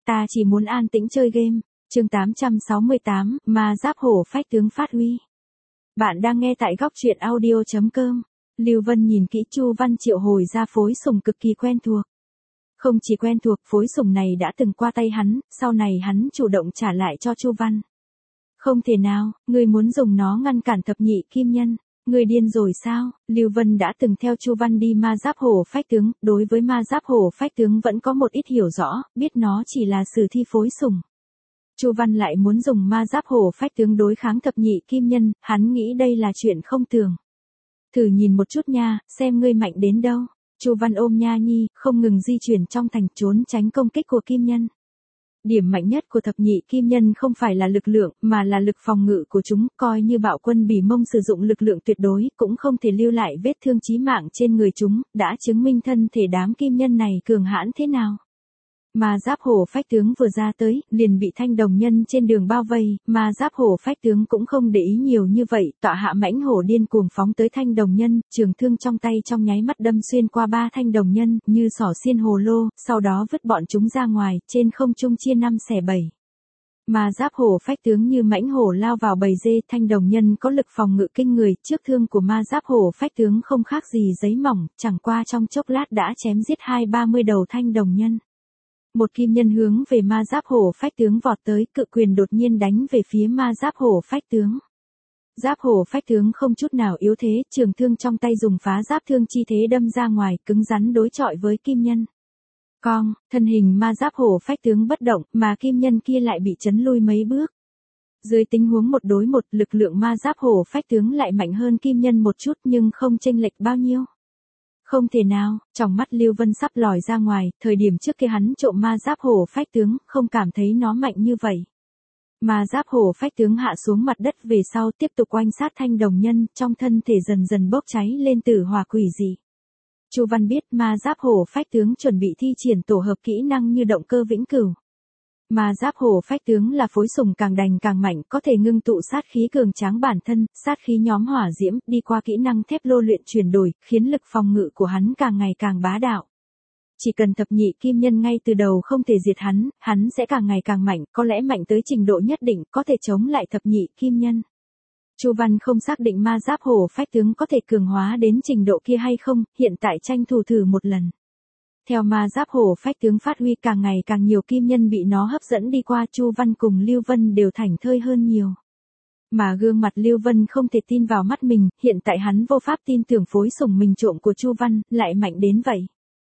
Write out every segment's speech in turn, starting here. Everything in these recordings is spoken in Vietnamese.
ta chỉ muốn an tĩnh chơi game. Chương 868, ma giáp hổ phách tướng phát huy. Bạn đang nghe tại góc truyện audio.com. Lưu Vân nhìn kỹ Chu Văn triệu hồi ra phối sủng cực kỳ quen thuộc. Không chỉ quen thuộc, phối sủng này đã từng qua tay hắn, sau này hắn chủ động trả lại cho Chu Văn. Không thể nào, ngươi muốn dùng nó ngăn cản thập nhị kim nhân. Ngươi điên rồi sao? Lưu Vân đã từng theo Chu Văn đi ma giáp hổ phách tướng, đối với ma giáp hổ phách tướng vẫn có một ít hiểu rõ, biết nó chỉ là sử thi phối sủng. Chu Văn lại muốn dùng ma giáp hổ phách tướng đối kháng thập nhị kim nhân, hắn nghĩ đây là chuyện không tưởng. Thử nhìn một chút nha, xem ngươi mạnh đến đâu. Chu Văn ôm Nha Nhi, không ngừng di chuyển trong thành trốn tránh công kích của kim nhân. Điểm mạnh nhất của thập nhị kim nhân không phải là lực lượng, mà là lực phòng ngự của chúng, coi như bạo quân Bỉ Mông sử dụng lực lượng tuyệt đối, cũng không thể lưu lại vết thương chí mạng trên người chúng, đã chứng minh thân thể đám kim nhân này cường hãn thế nào. Ma giáp hổ phách tướng vừa ra tới, liền bị thanh đồng nhân trên đường bao vây, ma giáp hổ phách tướng cũng không để ý nhiều như vậy, tọa hạ mãnh hổ điên cuồng phóng tới thanh đồng nhân, trường thương trong tay trong nháy mắt đâm xuyên qua ba thanh đồng nhân, như xỏ xiên hồ lô, sau đó vứt bọn chúng ra ngoài, trên không trung chia 5 xẻ 7. Ma giáp hổ phách tướng như mãnh hổ lao vào bầy dê, thanh đồng nhân có lực phòng ngự kinh người, trước thương của ma giáp hổ phách tướng không khác gì giấy mỏng, chẳng qua trong chốc lát đã chém giết 20-30 đầu thanh đồng nhân. Một kim nhân hướng về ma giáp hổ phách tướng vọt tới, cự quyền đột nhiên đánh về phía ma giáp hổ phách tướng. Giáp hổ phách tướng không chút nào yếu thế, trường thương trong tay dùng phá giáp thương chi thế đâm ra ngoài, cứng rắn đối chọi với kim nhân. Cong, thân hình ma giáp hổ phách tướng bất động, mà kim nhân kia lại bị chấn lui mấy bước. Dưới tình huống một đối một, lực lượng ma giáp hổ phách tướng lại mạnh hơn kim nhân một chút nhưng không chênh lệch bao nhiêu. Không thể nào, trong mắt Lưu Vân sắp lòi ra ngoài, thời điểm trước kia hắn trộm ma giáp hổ phách tướng, không cảm thấy nó mạnh như vậy. Ma giáp hổ phách tướng hạ xuống mặt đất về sau tiếp tục oanh sát thanh đồng nhân, trong thân thể dần dần bốc cháy lên tử hỏa quỷ dị. Chu Văn biết ma giáp hổ phách tướng chuẩn bị thi triển tổ hợp kỹ năng như động cơ vĩnh cửu. Ma giáp hổ phách tướng là phối sủng càng đành càng mạnh, có thể ngưng tụ sát khí cường tráng bản thân, sát khí nhóm hỏa diễm, đi qua kỹ năng thép lô luyện chuyển đổi, khiến lực phòng ngự của hắn càng ngày càng bá đạo. Chỉ cần thập nhị kim nhân ngay từ đầu không thể diệt hắn sẽ càng ngày càng mạnh, có lẽ mạnh tới trình độ nhất định, có thể chống lại thập nhị kim nhân. Chu Văn không xác định ma giáp hổ phách tướng có thể cường hóa đến trình độ kia hay không, hiện tại tranh thủ thử một lần. Theo ma giáp hổ phách tướng phát huy càng ngày càng nhiều kim nhân bị nó hấp dẫn đi qua, Chu Văn cùng Lưu Vân đều thảnh thơi hơn nhiều. Mà gương mặt Lưu Vân không thể tin vào mắt mình, hiện tại hắn vô pháp tin tưởng phối sủng mình trộm của Chu Văn, lại mạnh đến vậy.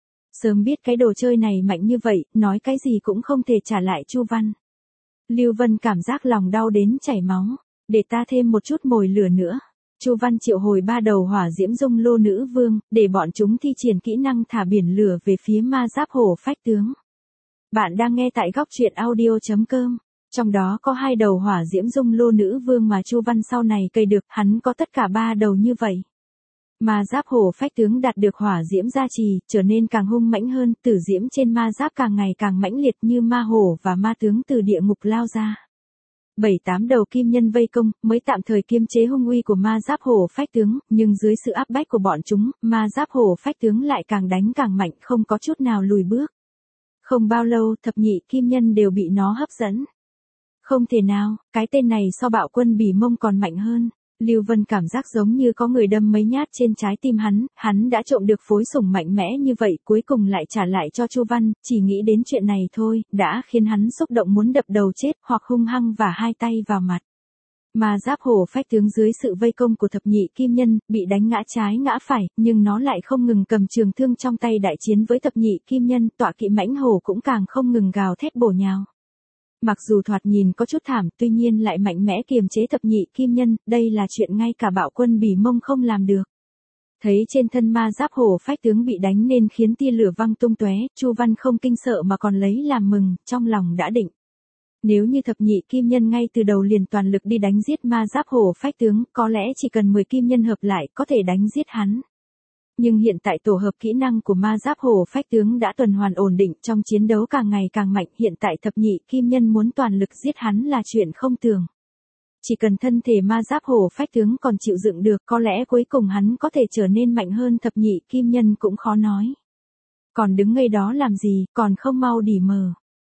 Sớm biết cái đồ chơi này mạnh như vậy, nói cái gì cũng không thể trả lại Chu Văn. Lưu Vân cảm giác lòng đau đến chảy máu, để ta thêm một chút mồi lửa nữa. Chu Văn triệu hồi 3 đầu hỏa diễm dung lô nữ vương, để bọn chúng thi triển kỹ năng thả biển lửa về phía ma giáp hổ phách tướng. Bạn đang nghe tại góc truyện audio.com. Trong đó có 2 đầu hỏa diễm dung lô nữ vương mà Chu Văn sau này cây được, hắn có tất cả 3 đầu như vậy. Ma giáp hổ phách tướng đạt được hỏa diễm gia trì, trở nên càng hung mãnh hơn, tử diễm trên ma giáp càng ngày càng mãnh liệt như ma hổ và ma tướng từ địa ngục lao ra. 7-8 đầu kim nhân vây công, mới tạm thời kiềm chế hung uy của ma giáp hổ phách tướng, nhưng dưới sự áp bách của bọn chúng, ma giáp hổ phách tướng lại càng đánh càng mạnh, không có chút nào lùi bước. Không bao lâu, thập nhị kim nhân đều bị nó hấp dẫn. Không thể nào, cái tên này so bạo quân Bỉ Mông còn mạnh hơn. Lưu Vân cảm giác giống như có người đâm mấy nhát trên trái tim hắn đã trộm được phối sủng mạnh mẽ như vậy, cuối cùng lại trả lại cho Chu Văn, chỉ nghĩ đến chuyện này thôi, đã khiến hắn xúc động muốn đập đầu chết, hoặc hung hăng vả 2 tay vào mặt. Ma giáp hổ phách tướng dưới sự vây công của thập nhị kim nhân, bị đánh ngã trái ngã phải, nhưng nó lại không ngừng cầm trường thương trong tay đại chiến với thập nhị kim nhân, tọa kỵ mãnh hổ cũng càng không ngừng gào thét bổ nhào. Mặc dù thoạt nhìn có chút thảm, tuy nhiên lại mạnh mẽ kiềm chế thập nhị kim nhân, đây là chuyện ngay cả bạo quân Bỉ Mông không làm được. Thấy trên thân ma giáp hổ phách tướng bị đánh nên khiến tia lửa văng tung tóe, Chu Văn không kinh sợ mà còn lấy làm mừng, trong lòng đã định. Nếu như thập nhị kim nhân ngay từ đầu liền toàn lực đi đánh giết ma giáp hổ phách tướng, có lẽ chỉ cần 10 kim nhân hợp lại có thể đánh giết hắn. Nhưng hiện tại tổ hợp kỹ năng của ma giáp hổ phách tướng đã tuần hoàn ổn định, trong chiến đấu càng ngày càng mạnh, hiện tại thập nhị kim nhân muốn toàn lực giết hắn là chuyện không tưởng. Chỉ cần thân thể ma giáp hổ phách tướng còn chịu đựng được, có lẽ cuối cùng hắn có thể trở nên mạnh hơn thập nhị kim nhân cũng khó nói. Còn đứng ngây đó làm gì, còn không mau đỉ mờ.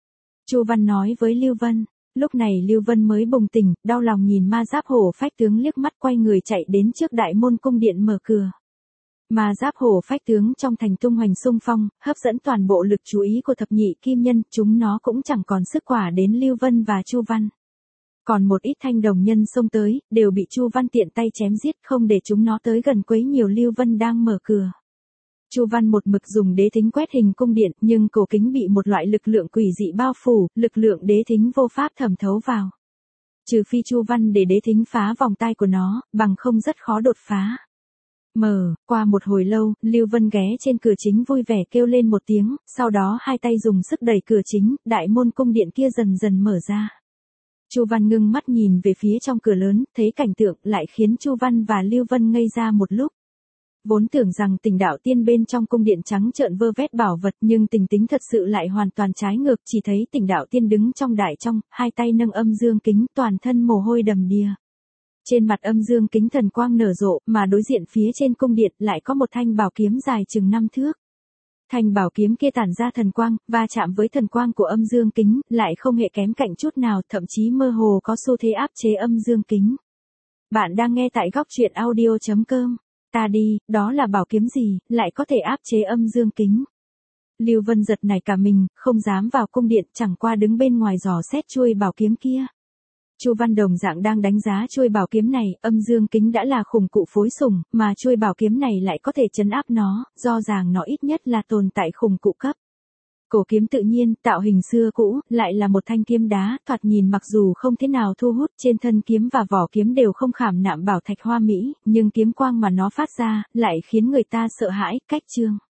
Chu Văn nói với Lưu Vân. Lúc này Lưu Vân mới bừng tỉnh, đau lòng nhìn ma giáp hổ phách tướng liếc mắt quay người chạy đến trước đại môn cung điện mở cửa. Ma giáp hổ phách tướng trong thành tung hoành xung phong, hấp dẫn toàn bộ lực chú ý của thập nhị kim nhân, chúng nó cũng chẳng còn sức quả đến Lưu Vân và Chu Văn. Còn một ít thanh đồng nhân xông tới, đều bị Chu Văn tiện tay chém giết, không để chúng nó tới gần quấy nhiều Lưu Vân đang mở cửa. Chu Văn một mực dùng đế thính quét hình cung điện, nhưng cổ kính bị một loại lực lượng quỷ dị bao phủ, lực lượng đế thính vô pháp thẩm thấu vào. Trừ phi Chu Văn để đế thính phá vòng tay của nó, bằng không rất khó đột phá. Qua một hồi lâu, Lưu Vân ghé trên cửa chính vui vẻ kêu lên một tiếng, sau đó hai tay dùng sức đẩy cửa chính, đại môn cung điện kia dần dần mở ra. Chu Văn ngưng mắt nhìn về phía trong cửa lớn, thấy cảnh tượng lại khiến Chu Văn và Lưu Vân ngây ra một lúc. Vốn tưởng rằng Tình Đạo Tiên bên trong cung điện trắng trợn vơ vét bảo vật, nhưng tình tính thật sự lại hoàn toàn trái ngược, chỉ thấy Tình Đạo Tiên đứng trong đại trong, hai tay nâng âm dương kính, toàn thân mồ hôi đầm đìa. Trên mặt âm dương kính thần quang nở rộ, mà đối diện phía trên cung điện lại có một thanh bảo kiếm dài chừng 5 thước. Thanh bảo kiếm kia tản ra thần quang, va chạm với thần quang của âm dương kính, lại không hề kém cạnh chút nào, thậm chí mơ hồ có xu thế áp chế âm dương kính. Bạn đang nghe tại góc truyện audio.com. Ta đi, đó là bảo kiếm gì, lại có thể áp chế âm dương kính. Lưu Vân giật nảy cả mình, không dám vào cung điện, chẳng qua đứng bên ngoài dò xét chuôi bảo kiếm kia. Chu Văn đồng dạng đang đánh giá chuôi bảo kiếm này, âm dương kính đã là khủng cụ phối sủng, mà chuôi bảo kiếm này lại có thể trấn áp nó, do ràng nó ít nhất là tồn tại khủng cụ cấp. Cổ kiếm tự nhiên, tạo hình xưa cũ, lại là một thanh kiếm đá, thoạt nhìn mặc dù không thế nào thu hút, trên thân kiếm và vỏ kiếm đều không khảm nạm bảo thạch hoa mỹ, nhưng kiếm quang mà nó phát ra, lại khiến người ta sợ hãi, cách chương.